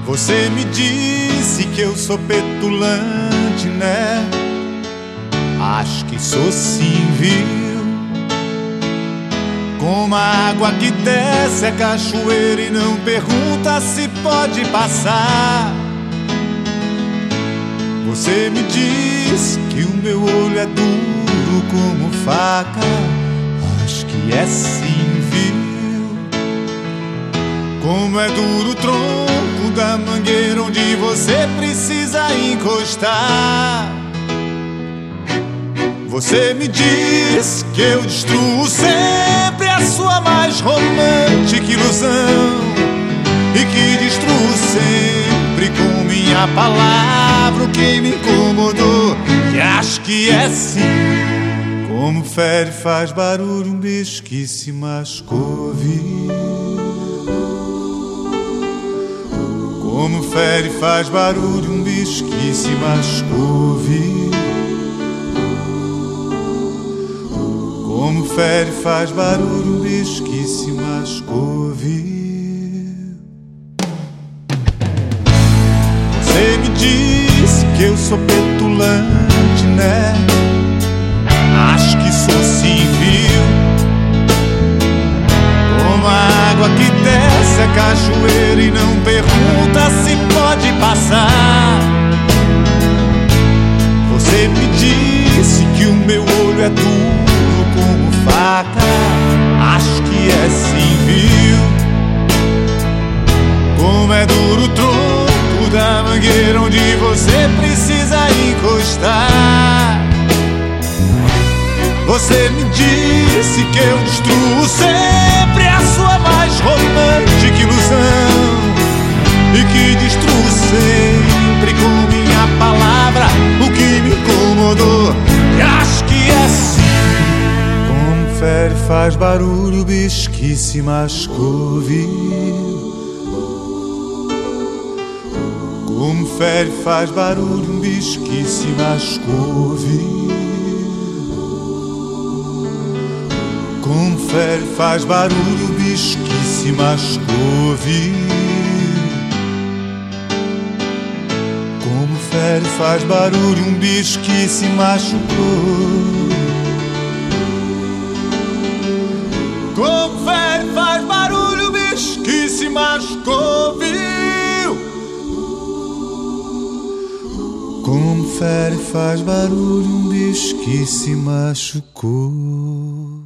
Você me disse que eu sou petulante, né? Acho que sou sim, viu? Como a água que desce a cachoeira e não pergunta se pode passar. Você me diz que o meu olho é duro como faca. Acho que é sim, viu? Como é duro o tronco da mangueira onde você precisa encostar. Você me diz que eu destruo sempre a sua mais romântica ilusão, e que destruo sempre com minha palavra o que me incomodou. E acho que é sim. Como fere faz barulho um bicho que se machucou, viu? Como fere faz barulho um bicho que se machucou, viu? Como fere faz barulho um bicho que se machucou, viu? Você me diz que eu sou petulante, né? Acho que sou sim, viu? Como a água que desce a cachoeira e não pergunta se pode passar. Você me disse que o meu olho é duro como faca. Acho que é sim, viu? Como é duro o tronco da mangueira onde você precisa encostar. Você me disse que eu destruo sempre a sua mais romântica ilusão, e que destruo sempre com minha palavra o que me incomodou. E acho que é sim. Como fere faz barulho o bicho que se machucou, viu? Como fere faz barulho um bicho que se machucou, viu? Como fere faz barulho o bicho que se machucou, viu? Como fere faz barulho um bicho que se machucou. Como fere faz barulho o bicho que se machucou, viu? Como fere faz barulho um bicho que se machucou.